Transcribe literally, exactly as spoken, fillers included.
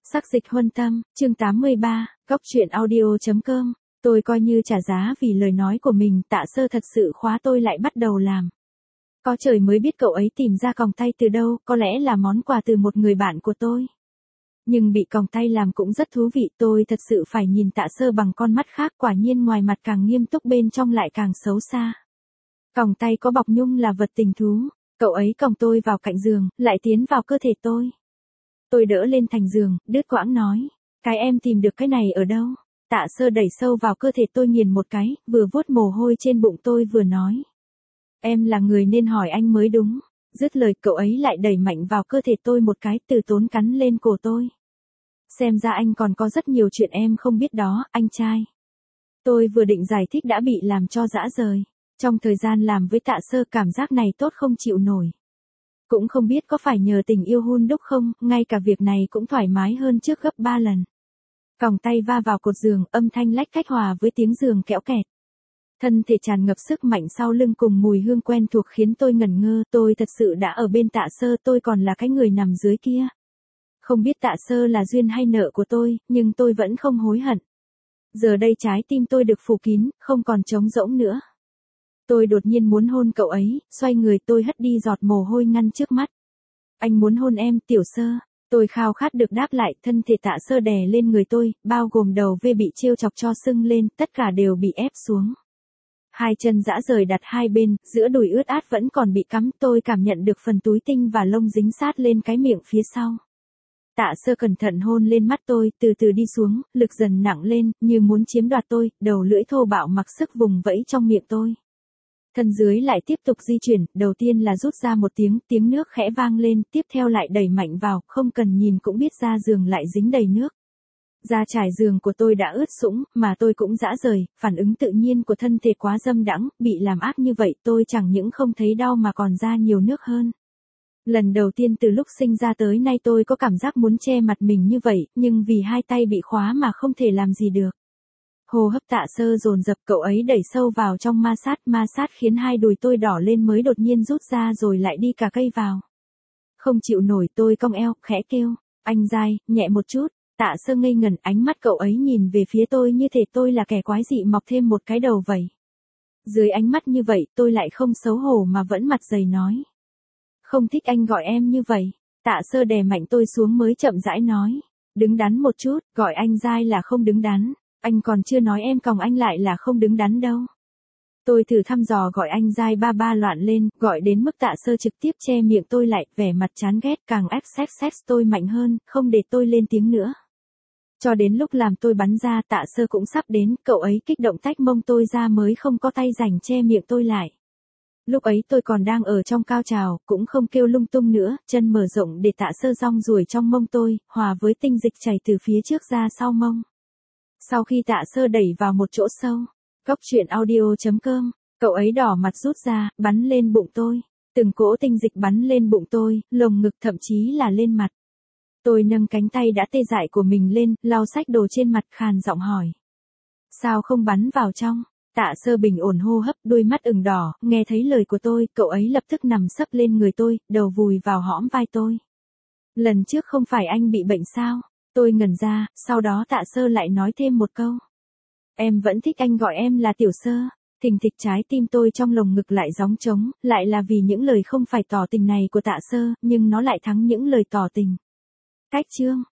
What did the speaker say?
Sắc dịch huân tâm, chương tám mươi ba, góc truyện audio.com, tôi coi như trả giá vì lời nói của mình, Tạ Sơ thật sự khóa tôi lại bắt đầu làm. Có trời mới biết cậu ấy tìm ra còng tay từ đâu, có lẽ là món quà từ một người bạn của tôi. Nhưng bị còng tay làm cũng rất thú vị, tôi thật sự phải nhìn Tạ Sơ bằng con mắt khác, quả nhiên ngoài mặt càng nghiêm túc bên trong lại càng xấu xa. Còng tay có bọc nhung là vật tình thú, cậu ấy còng tôi vào cạnh giường, lại tiến vào cơ thể tôi. Tôi đỡ lên thành giường, đứt quãng nói, cái em tìm được cái này ở đâu? Tạ Sơ đẩy sâu vào cơ thể tôi nghiền một cái, vừa vuốt mồ hôi trên bụng tôi vừa nói. Em là người nên hỏi anh mới đúng. Dứt lời cậu ấy lại đẩy mạnh vào cơ thể tôi một cái, từ tốn cắn lên cổ tôi. Xem ra anh còn có rất nhiều chuyện em không biết đó, anh trai. Tôi vừa định giải thích đã bị làm cho dã rời. Trong thời gian làm với Tạ Sơ cảm giác này tốt không chịu nổi. Cũng không biết có phải nhờ tình yêu hun đúc không, ngay cả việc này cũng thoải mái hơn trước gấp ba lần. Còng tay va vào cột giường, âm thanh lách cách hòa với tiếng giường kẽo kẹt. Thân thể tràn ngập sức mạnh sau lưng cùng mùi hương quen thuộc khiến tôi ngẩn ngơ, tôi thật sự đã ở bên Tạ Sơ, tôi còn là cái người nằm dưới kia. Không biết Tạ Sơ là duyên hay nợ của tôi, nhưng tôi vẫn không hối hận. Giờ đây trái tim tôi được phủ kín, không còn trống rỗng nữa. Tôi đột nhiên muốn hôn cậu ấy, xoay người tôi hất đi giọt mồ hôi ngăn trước mắt. Anh muốn hôn em, Tiểu Sơ. Tôi khao khát được đáp lại, thân thể Tạ Sơ đè lên người tôi, bao gồm đầu vê bị trêu chọc cho sưng lên, tất cả đều bị ép xuống. Hai chân dã rời đặt hai bên, giữa đùi ướt át vẫn còn bị cắm, tôi cảm nhận được phần túi tinh và lông dính sát lên cái miệng phía sau. Tạ Sơ cẩn thận hôn lên mắt tôi, từ từ đi xuống, lực dần nặng lên, như muốn chiếm đoạt tôi, đầu lưỡi thô bạo mặc sức vùng vẫy trong miệng tôi. Thân dưới lại tiếp tục di chuyển, đầu tiên là rút ra một tiếng, tiếng nước khẽ vang lên, tiếp theo lại đẩy mạnh vào, không cần nhìn cũng biết da giường lại dính đầy nước. Da trải giường của tôi đã ướt sũng, mà tôi cũng dã rời, phản ứng tự nhiên của thân thể quá dâm đãng, bị làm ác như vậy tôi chẳng những không thấy đau mà còn ra nhiều nước hơn. Lần đầu tiên từ lúc sinh ra tới nay tôi có cảm giác muốn che mặt mình như vậy, nhưng vì hai tay bị khóa mà không thể làm gì được. Hô hấp Tạ Sơ dồn dập, cậu ấy đẩy sâu vào trong ma sát, ma sát khiến hai đùi tôi đỏ lên mới đột nhiên rút ra rồi lại đi cả cây vào. Không chịu nổi tôi cong eo, khẽ kêu, anh dai, nhẹ một chút. Tạ Sơ ngây ngẩn, ánh mắt cậu ấy nhìn về phía tôi như thể tôi là kẻ quái dị mọc thêm một cái đầu vậy. Dưới ánh mắt như vậy tôi lại không xấu hổ mà vẫn mặt dày nói. Không thích anh gọi em như vậy. Tạ Sơ đè mạnh tôi xuống mới chậm rãi nói. Đứng đắn một chút, gọi anh dai là không đứng đắn. Anh còn chưa nói em còng anh lại là không đứng đắn đâu. Tôi thử thăm dò gọi anh dai ba ba loạn lên, gọi đến mức Tạ Sơ trực tiếp che miệng tôi lại, vẻ mặt chán ghét, càng ép sex sex tôi mạnh hơn, không để tôi lên tiếng nữa. Cho đến lúc làm tôi bắn ra, Tạ Sơ cũng sắp đến, cậu ấy kích động tách mông tôi ra mới không có tay rảnh che miệng tôi lại. Lúc ấy tôi còn đang ở trong cao trào, cũng không kêu lung tung nữa, chân mở rộng để Tạ Sơ rong ruổi trong mông tôi, hòa với tinh dịch chảy từ phía trước ra sau mông. Sau khi Tạ Sơ đẩy vào một chỗ sâu, góc truyện audio.com, cậu ấy đỏ mặt rút ra, bắn lên bụng tôi. Từng cỗ tinh dịch bắn lên bụng tôi, lồng ngực thậm chí là lên mặt. Tôi nâng cánh tay đã tê dại của mình lên, lau sạch đồ trên mặt, khàn giọng hỏi. Sao không bắn vào trong? Tạ Sơ bình ổn hô hấp, đôi mắt ửng đỏ, nghe thấy lời của tôi, cậu ấy lập tức nằm sấp lên người tôi, đầu vùi vào hõm vai tôi. Lần trước không phải anh bị bệnh sao? Tôi ngẩn ra, sau đó Tạ Sơ lại nói thêm một câu. Em vẫn thích anh gọi em là Tiểu Sơ. Thình thịch trái tim tôi trong lồng ngực lại gióng trống, lại là vì những lời không phải tỏ tình này của Tạ Sơ, nhưng nó lại thắng những lời tỏ tình. Cách chương.